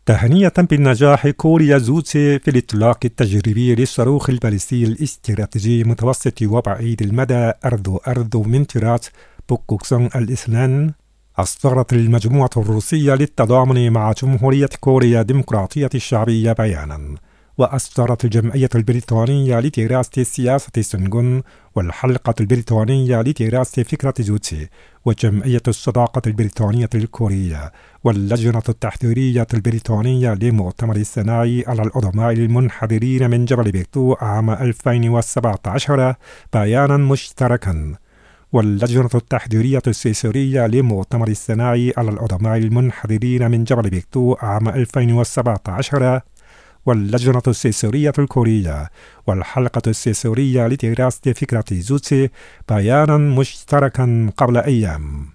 تهنئة بالنجاح كوريا جوتسي في الإطلاق التجريبي للصاروخ البالستي الاستراتيجي متوسط وبعيد المدى أردو من طراز بوكوكسون الاثنان. أصدرت المجموعة الروسية للتضامن مع جمهورية كوريا الديمقراطية الشعبية بيانا. وأصدرت الجمعية البريطانية لدراسة سياسة سونغون والحلقة البريطانية لدراسة فكرة جوتسي وجمعية الصداقة البريطانية الكورية واللجنة التحضيرية البريطانية لمؤتمر الصناعي على العظماء المنحدرين من جبل بيكتو عام 2017 بيانا مشتركا. واللجنة التحضيرية السويسرية لمؤتمر الصناعي على العظماء المنحدرين من جبل بيكتو عام 2017 واللجنة السويسرية الكورية والحلقة السويسرية لدراسة فكرة جوتسي بيانا مشتركا قبل أيام.